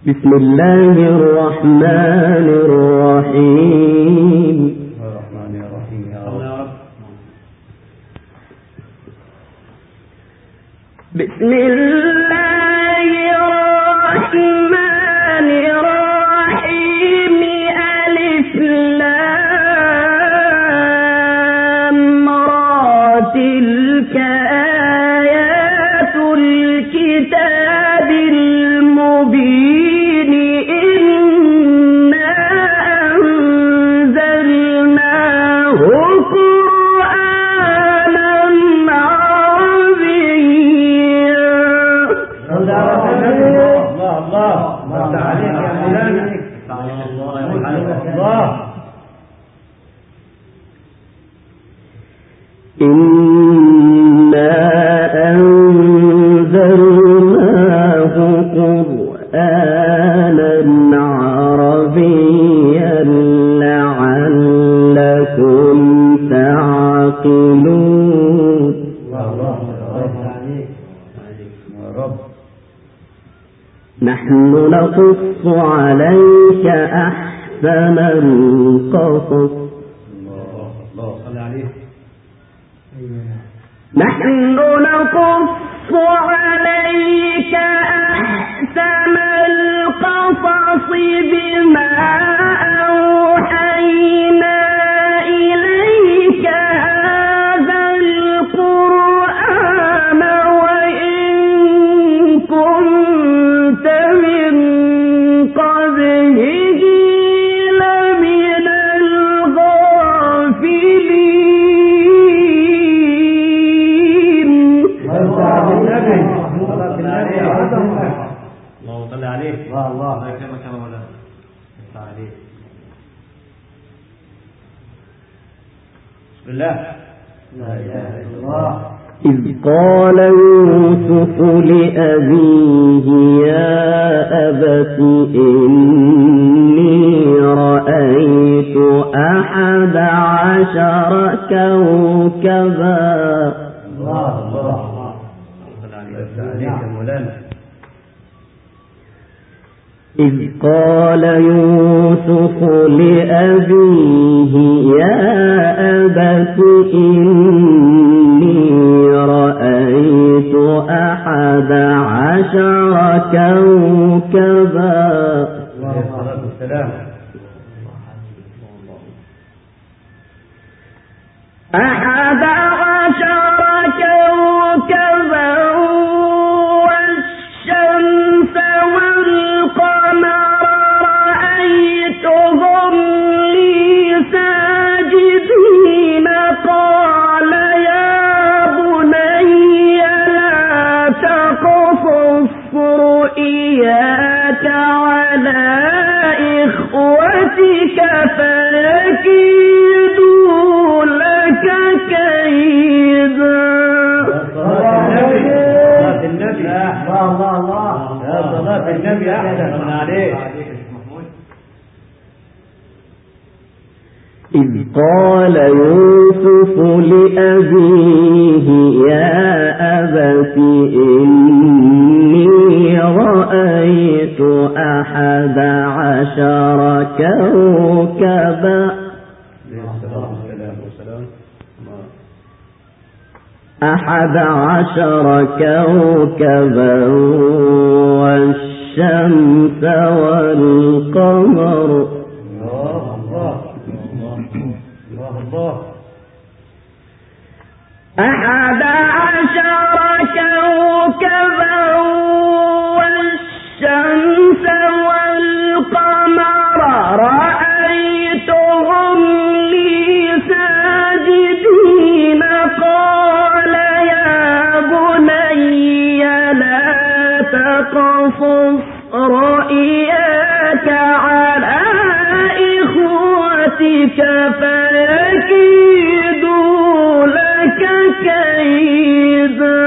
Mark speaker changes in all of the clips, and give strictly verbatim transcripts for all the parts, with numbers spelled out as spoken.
Speaker 1: بسم الله الرحمن الرحيم.
Speaker 2: الرحمن الرحيم يا رب.
Speaker 1: بسم الله الرحمن الرحيم. ألف لام را. تلك آيات الكتاب المبين. إنا أنزلناه قرآنا عربيا.
Speaker 2: الله الله الله عليك يا مولانا. الله.
Speaker 1: إنا أنزلناه قرآنا عربيا لعلكم تعقلون. نحن نقص عليك أحسن القصص. نحن نقص عليك أحسن القصص بما أوحينا إليك هذا القرآن وإن كنت من قبله لمن الغافلين.
Speaker 2: الله صل عليه. الله الله يكرمك يا مولانا. عليه. بسم الله. لا اله الا الله.
Speaker 1: إذ قال يوسف لأبيه يا أبت إني رأيت أحد عشر كوكبا.
Speaker 2: الله الله عليك يا مولانا.
Speaker 1: إذ قال يوسف لأبيه يا أبت إني رأيت أحد عشر كوكبا.
Speaker 2: الصلاة والسلام.
Speaker 1: أحد عشر كوكبا والشمس والقمر رأيتهم لي ساجدين. قال يا بني لا تقصص رؤياك على إخوتك فيكيدوا لك كيدا.
Speaker 2: صلاة النبي. الله الله الله. يا صلاة النبي أحسن عليك.
Speaker 1: إذ قال يوسف لأبيه يا أبت إني رأيت أحد عشر كوكبا. أحد عشر كوكبا والشمس والقمر. أحد عشر كوكبا والشمس والقمر رأيتهم لي ساجدين. قال يا بني لا تقصص رؤياك على إخوتك فيكيدوا لك كيدا.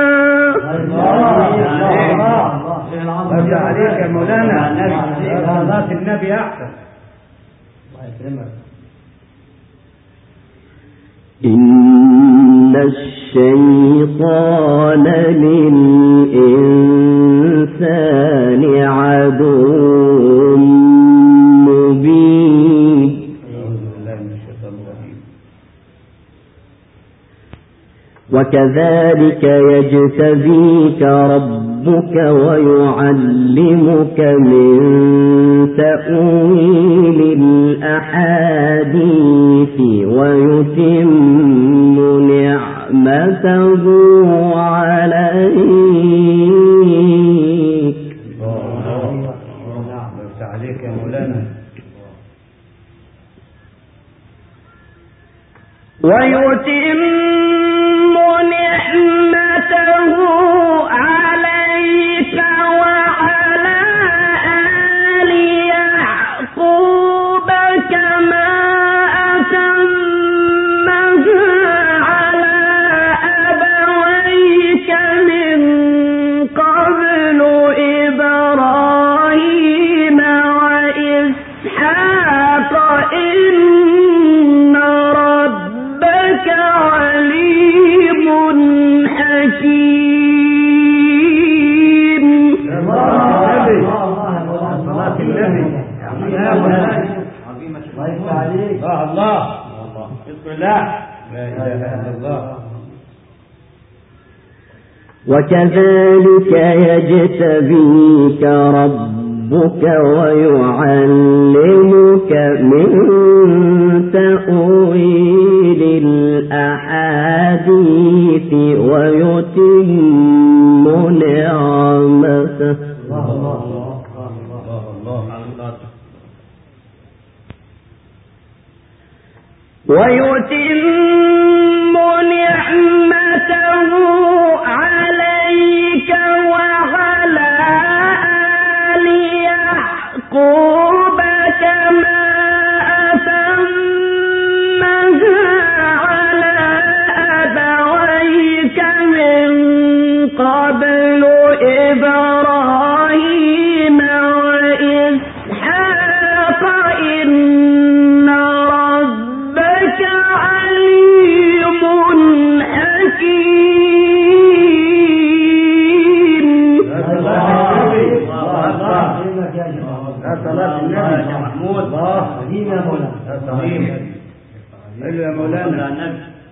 Speaker 2: الله عليك يا مولانا. صلاة النبي أحسن. الله يكرمك.
Speaker 1: إن الشيطان للإنسان عدو وكذلك يجتبيك ربك ويعلمك من تأويل الأحاديث ويتم نعمته عليك.
Speaker 2: عليك يا مولانا.
Speaker 1: ويتم نعمته عليك وعلى آل يعقوب كما أتمها على أبويك من قبل إبراهيم وإسحاق إن ربك عليم حكيم.
Speaker 2: صلاة النبي. الله الله بسم الله لا إله إلا الله.
Speaker 1: وكذلك يجتبيك ربك ويعلمك من تأويل الأحاديث ويتم نعمته ويتم نعمته عليك وعلى آل يعقوب كما أتمها على أبويك من قبل إبراهيم وإسحاق إن ربك عليم حكيم.
Speaker 2: صلاة النبي يا محمود. الله يا مولانا.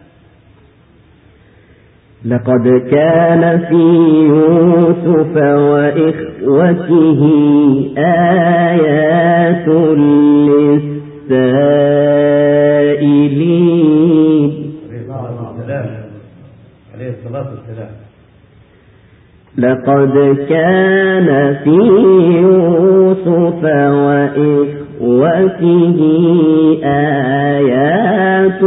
Speaker 1: لقد كان في يوسف وإخوته آيات للسائلين.
Speaker 2: عليه الصلاة والسلام.
Speaker 1: لقد كان في يوسف وإخوته آيات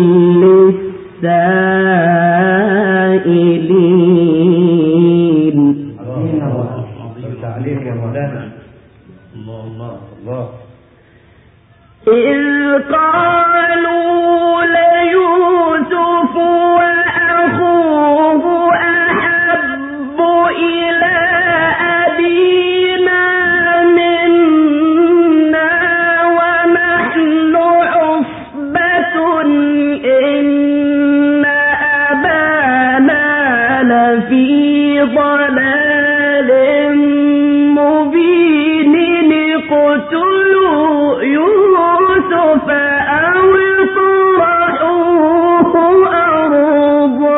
Speaker 1: للسائلين.
Speaker 2: عليك يا مولانا. الله الله الله.
Speaker 1: إذ قالوا ليوسف وأخوه أحب إلى أبينا منا ونحن عصبة إن أبانا لفي ضلال مبين اقتلوا يوسف أو اطرحوه أرضا.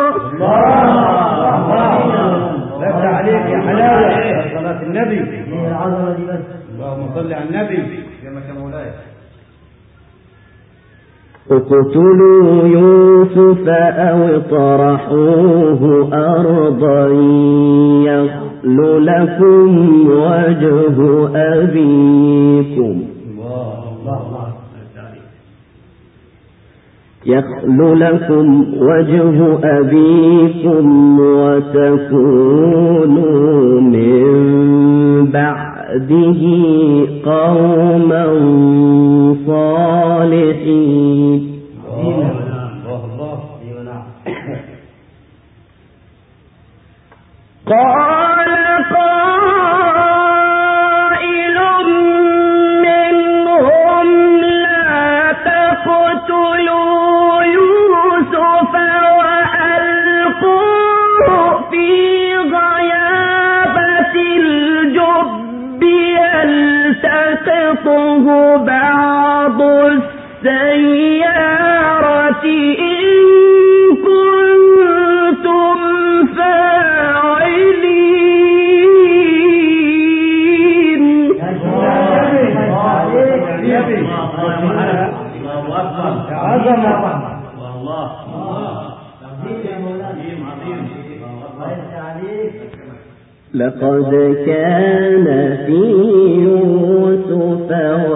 Speaker 2: لك عليك يا حلاوة. صلاة النبي. اللهم صل على النبي. يا مولاي.
Speaker 1: اقتلوا يوسف أو اطرحوه أرضا يخل لكم وجه أبيكم يخل لكم وجه أبيكم وتكونوا من بعده قوما صالحين. قال قائل منهم لا تقتلوا يوسف وألقوه في غيابة الجب يلتقطه بعض السيارة إن كنتم
Speaker 3: لقد كان في يوسف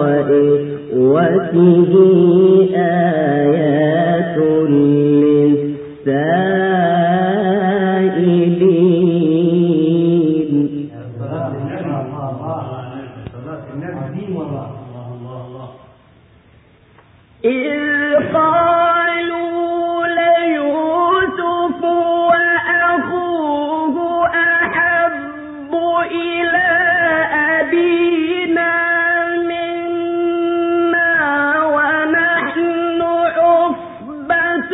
Speaker 3: وإخوته آيات للسائلين. إذ قالوا ليوسف وأخوه أحب إلى أبينا منا ونحن عصبة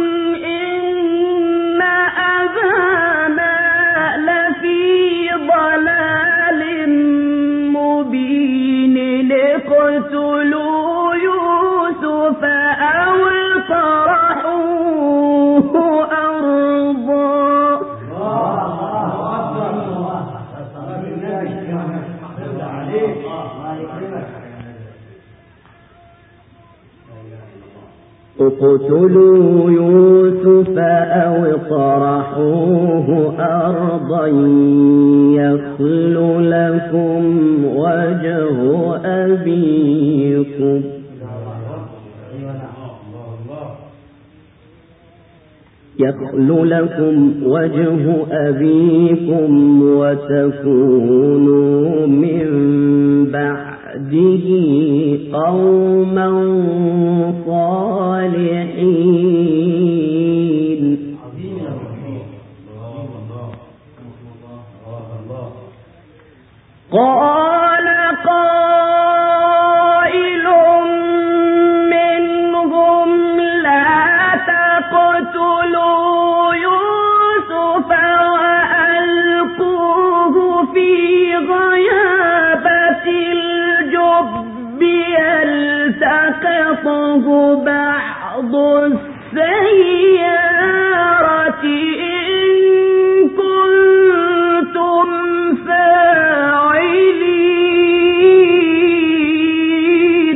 Speaker 3: إن أبانا لفي ضلال مبين اقتلوا يوسف أو اطرحوه أرضا. اقتلوا يوسف أو اطرحوه أرضا يخل لكم وجه أبيكم يخل لكم وجه أبيكم وتكونوا من بعده قوما صالحين. قال قائل منهم لا تقتلوا يوسف وألقوه في غيابة الجب يلتقطه بعض السيارة إن كنتم فاعلين.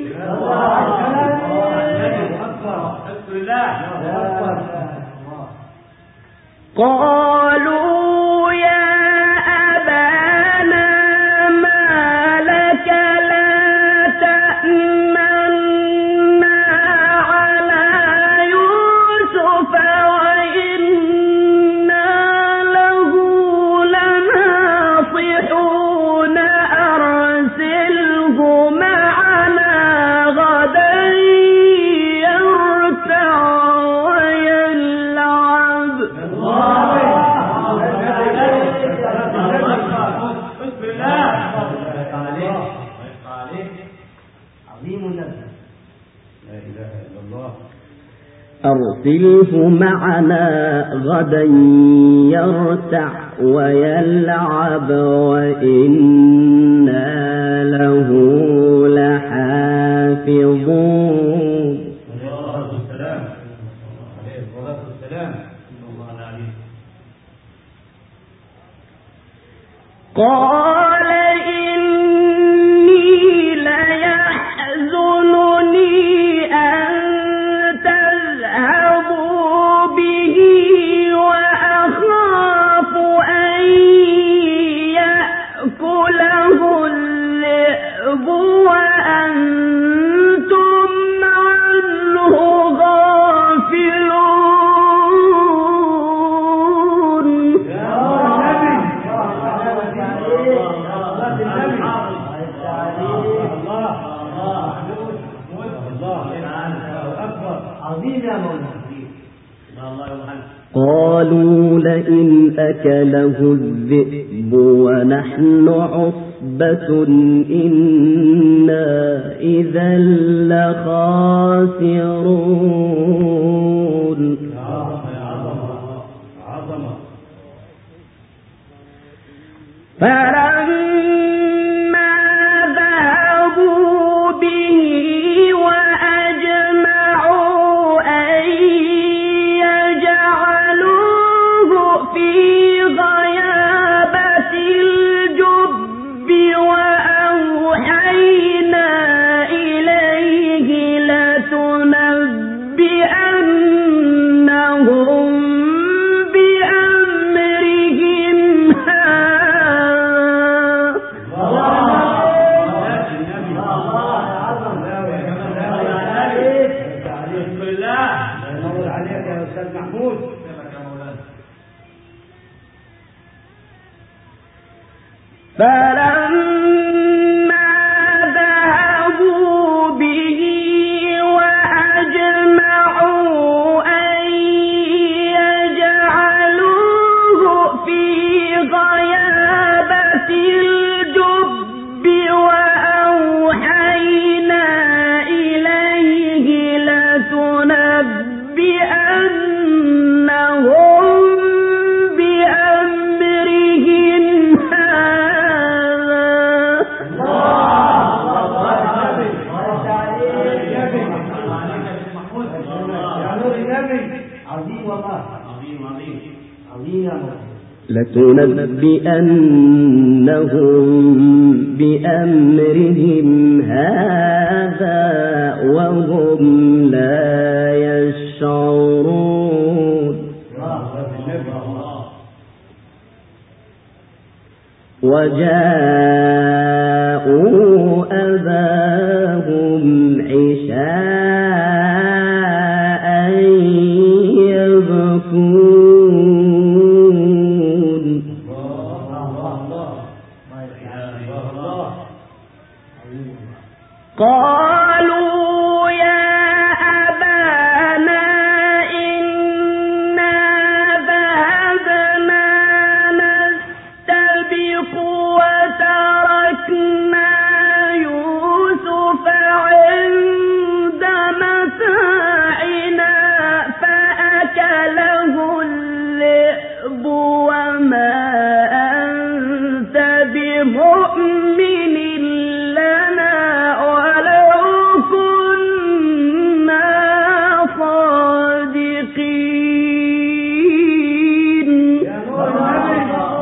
Speaker 3: قالوا يا أبانا ما لك لا تأمنا على يوسف وإنا له لناصحون أرسله معنا غدا يرتع ويلعب. أرسله معنا غدا يرتع ويلعب وإنا له لحافظون. قال إني ليحزنني أن تذهبوا به وأخاف أن يأكله الذئب وأنتم عنه غافلون. قالوا لئن أكله الذئب ونحن عصبة إنا إذا لخاسرون. فلما ذهبوا به وأجمعوا أن يجعلوه في غيابة الجب وأوحينا إليه لتنبئنهم بأمرهم هذا فلما ذهبوا به وأجمعوا أن يجعلوه في غيابة الجب وأوحينا إليه لتنبئنهم بأمرهم لتنبئنهم بأمرهم هذا وهم لا يشعرون وجاءوا أباهم عشاء يبكون قالوا يا أبانا إنا ذهبنا نستبق وتركنا يوسف عند متاعنا فأكله الذئب وما أنت بمؤمن لنا ولو كنا صادقين.
Speaker 2: يا نور النبي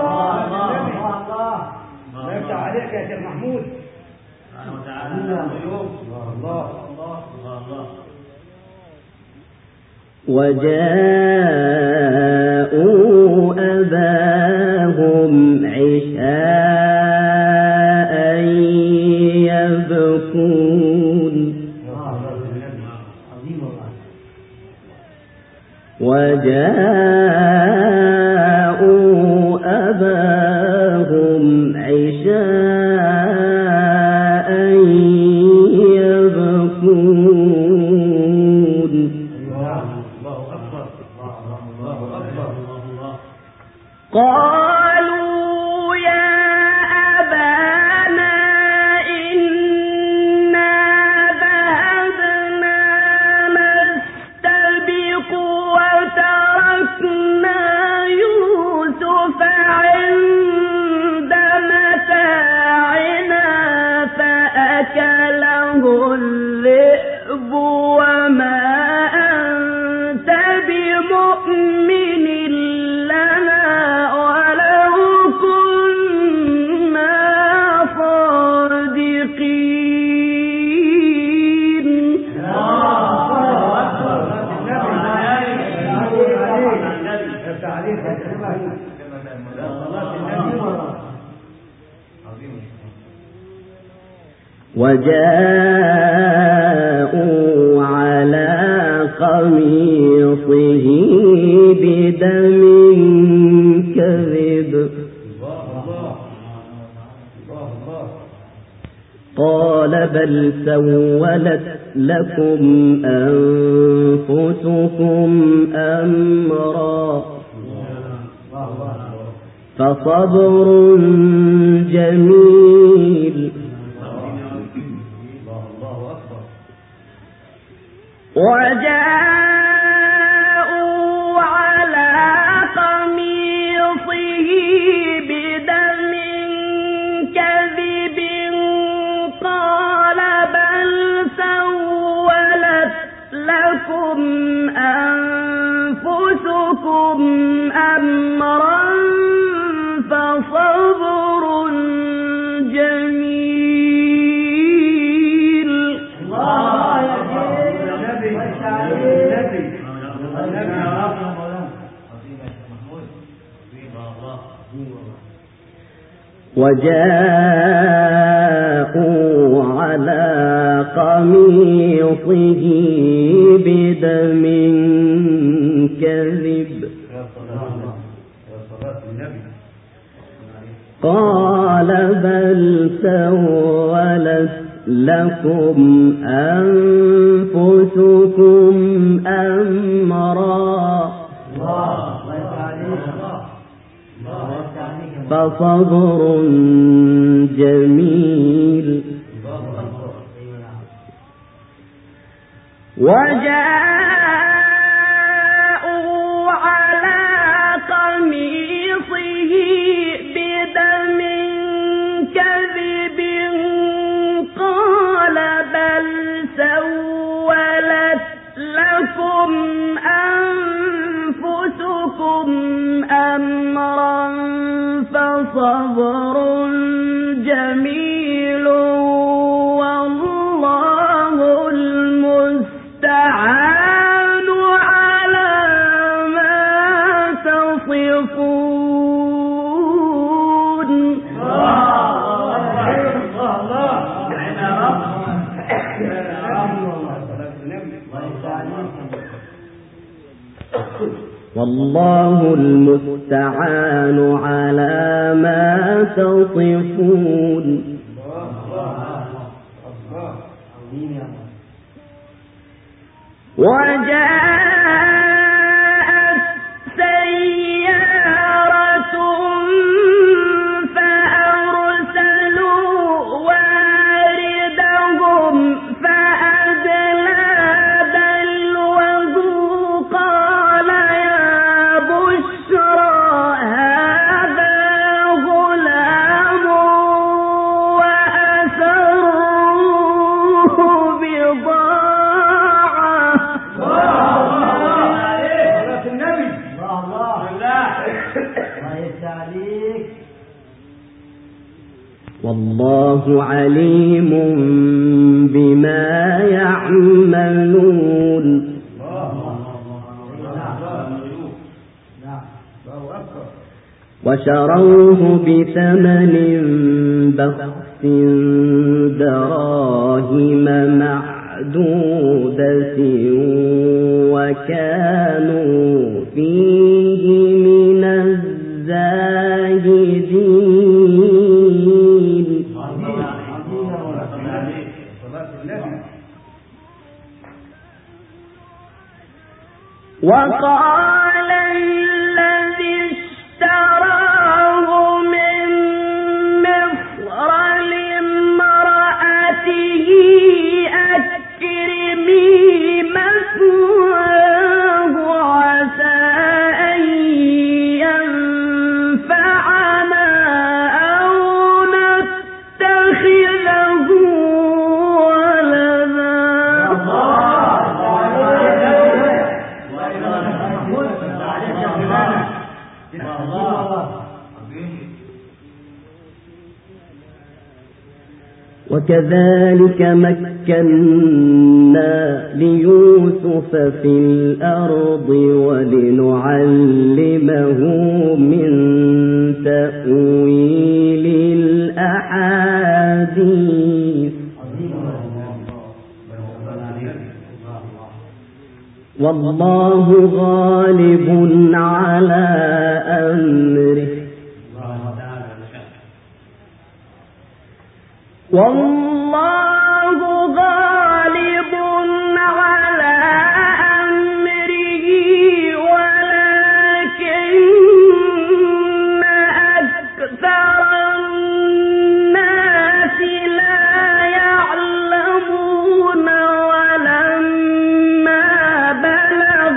Speaker 2: الله يفتح عليك يا شيخ محمود. سبحانه وتعالى الله الله.
Speaker 3: وجاءوا أباهم عشاء يبكون وجاءوا أباهم عشاء يبكون قالوا يا أبانا إنا ذهبنا نستبق وتركنا يوسف عند متاعنا فأكله الذئب وما أنت بمؤمن لنا ولو كنا صادقين. وجاءوا على قميصه بدم كذب قال بل سولت لكم أنفسكم أمرا فصبر جميل وجاءوا على قميصه بدم كذب قال بل سولت لكم أنفسكم أمرا فصبر جميل. وجاءوا على قميصه بدم كذب قال بل سولت لكم أنفسكم أمرا فصبر جميل وجاءوا على قميصه بدم كذب قال بل سولت لكم أنفسكم أمرا فصبر جميل والله المستعان على ما تصفون. والله المستعان على ما تصفون. وجاءت سيارة فأرسلوا واردهم فأدلى دلوه قال يا بشرى هذا غلام وأسروه والله عليم بما يعملون. وشروه بثمن بخس دراهم معدودة وكانوا فيه من الزاهدين. وقال الذي اشتراه من مصر لامرأته أكرمي مثواه عسى أن ينفعنا أو نتخذه ولدا. وكذلك مكنا ليوسف في الأرض ولنعلمه من تأويل الأحاديث والله غالب على أمره والله غالب على أمره ولكن أكثر الناس لا يعلمون. ولما بلغ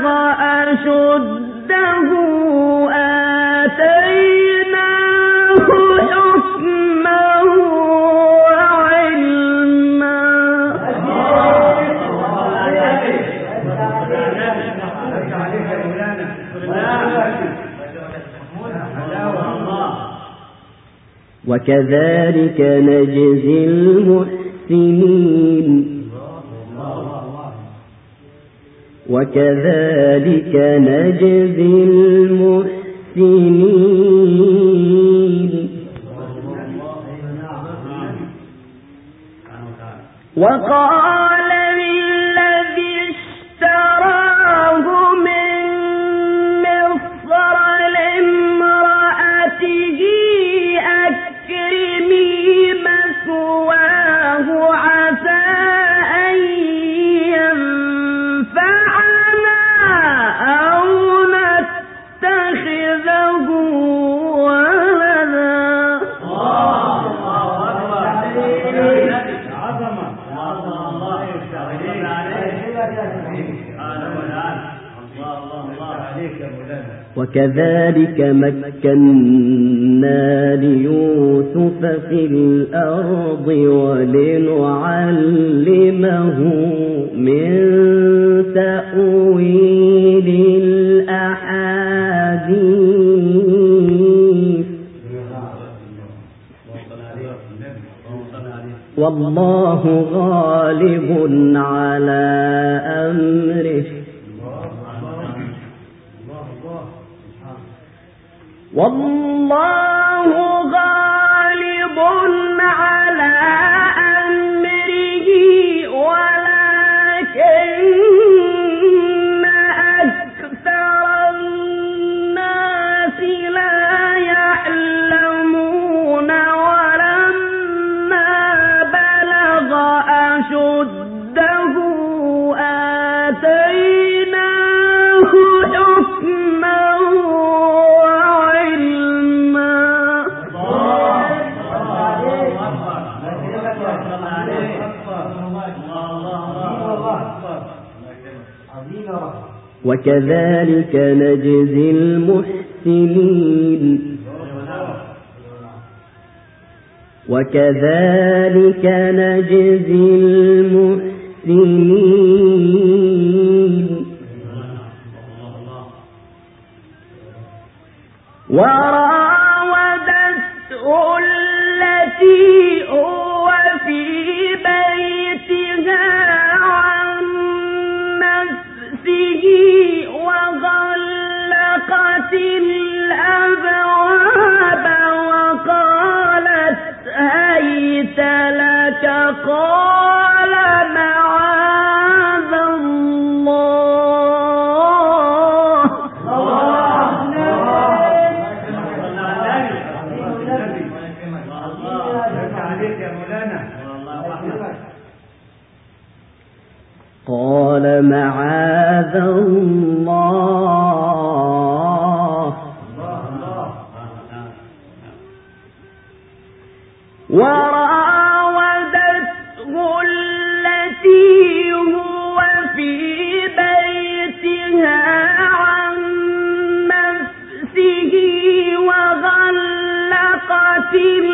Speaker 3: أشده آتيناه حكما وكذلك نجزي المحسنين وكذلك نجزي المحسنين. وقال للذي اشتراه من مصر لامرأته أكرمي وكذلك مكنا ليوسف في الأرض ولنعلمه من تأويل الأحاديث والله غالب على أمره والله غالب على أمره ولكن أكثر الناس لا يعلمون ولما بلغ أشده آتيناه حكما وكذلك نجزي المحسنين وكذلك نجزي المحسنين وراودته التي هو في بيتها عن نفسه وغلقت الأبواب وقالت هيت لك قال معاذ الله قال معاذ الله وراودته التي هو في بيتها عن نفسه وغلقت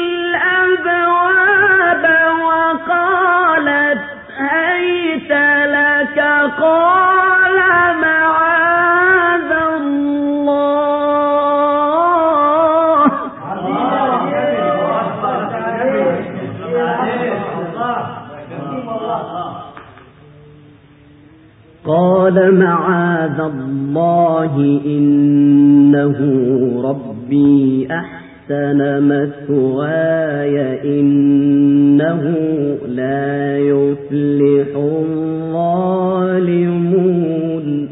Speaker 3: الأبواب وقالت هيت لك قال معاذ الله قال معاذ الله إنه ربي أحسن مثواي إنه لا يفلح الظالمون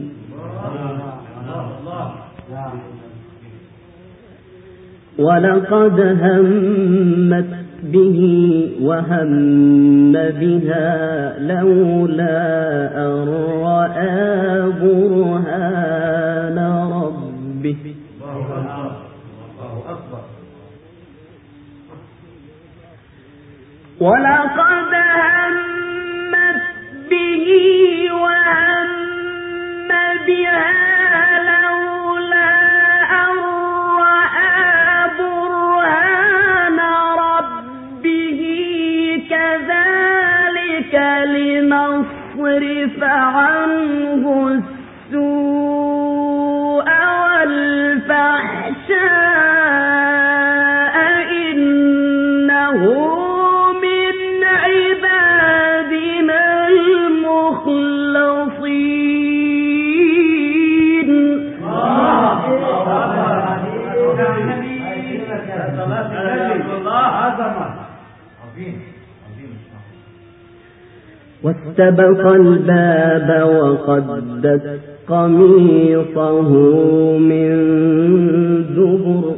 Speaker 3: ولقد همت به وهم بها لولا أن رأى برهان ربه ولقد همت به وهم بها لولا أن رأى برهان ربه كذلك لنصرف عنه السوء والفحشاء إنه واستبق الباب وقدت قميصه من دبر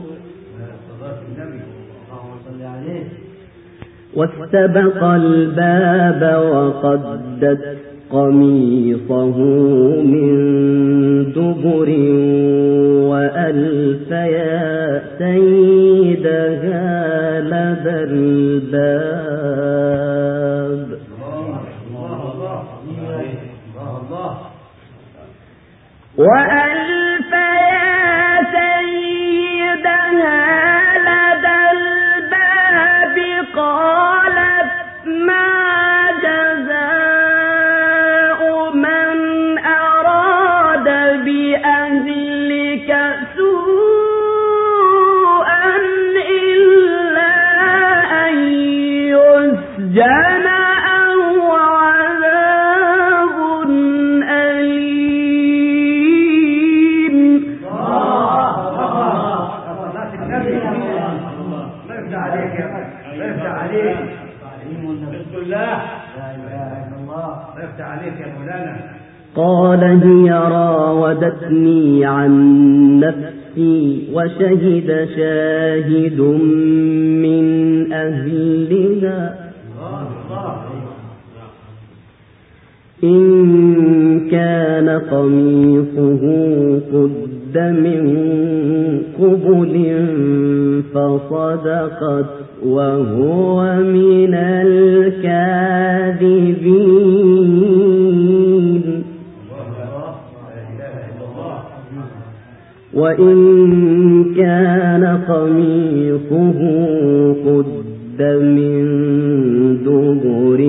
Speaker 3: واستبق الباب وقدت قميصه من دبر وألف يا سيدها لدى الباب
Speaker 1: جنأه عذاب أليم. قال هي راودتني عن نفسي وشهد شاهد من أهلها إن كان قميصه قد من قبل فصدقت وهو من الكاذبين وإن كان قميصه قد من دبر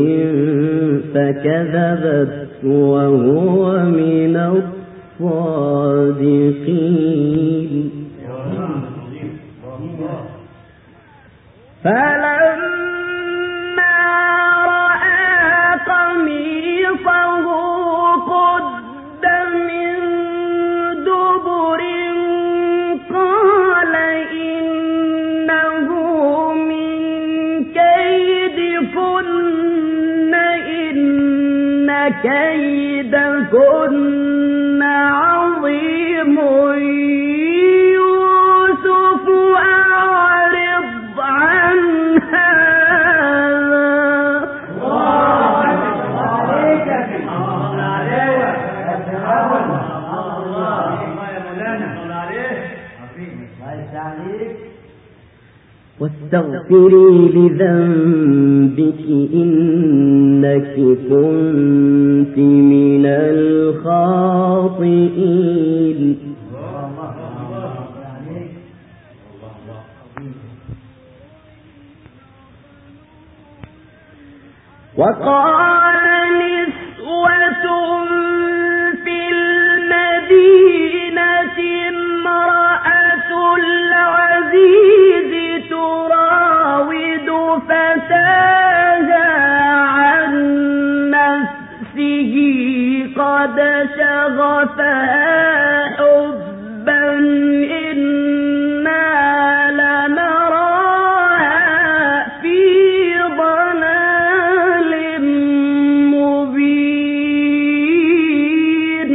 Speaker 1: فكذبت وهو من الصادقين. فلما رأى قميصه قد من دبر قال إنه من كيدكن إن كيدكن عظيم يوسف أعرض عن هذا. واستغفري لذنبك إنك كنت من الخاطئين. وقال نسوة في المدينة امرأة العزيز تراود فتاها عن نفسه قد شغفها حبا إنا لنراها في ضلال مبين.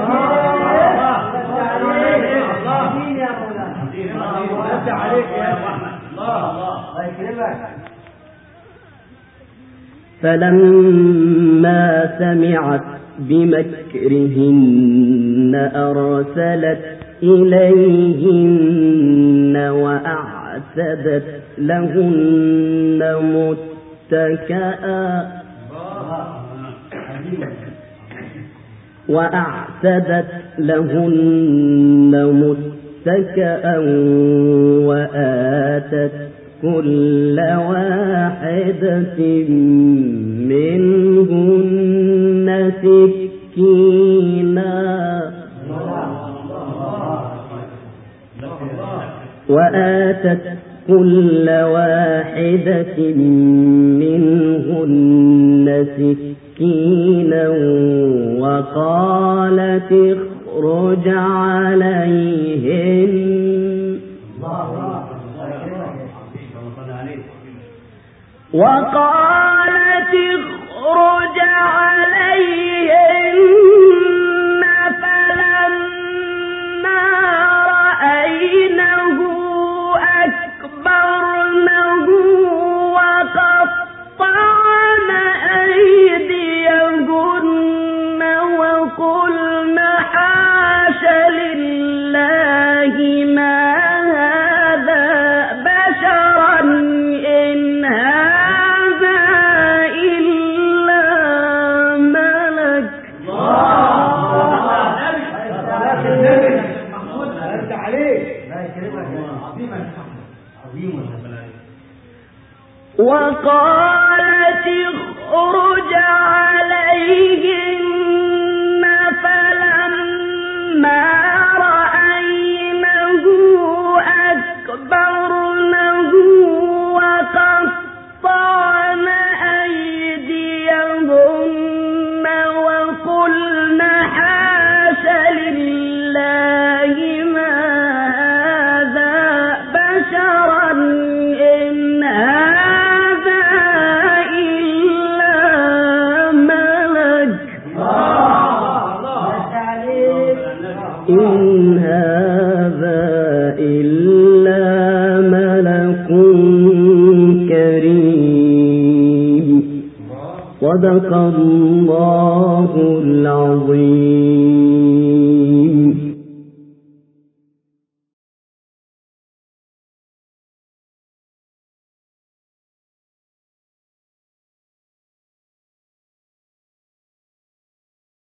Speaker 1: فلما سمعت بمكرهن أرسلت إليهن وأعتدت لهن متكئا وأعتدت لهن متكئا وآتت كل واحدة منهن سكينا وآتت كل واحدة منهن سكينا وقالت اخرج عليهن وقالت اخرج عليهن فلما رأينه أكبرنه وقطعن أيديهن وقلن حاش لله ما هذا بشرا إن هذا إلا ملك. وقالت اخرج عليهن فلما رأينه أكبرنه وقطعن لله ما هذا بشرا إن هذا إلا ملك إن هذا إلا ملك كريم صدق الله العظيم.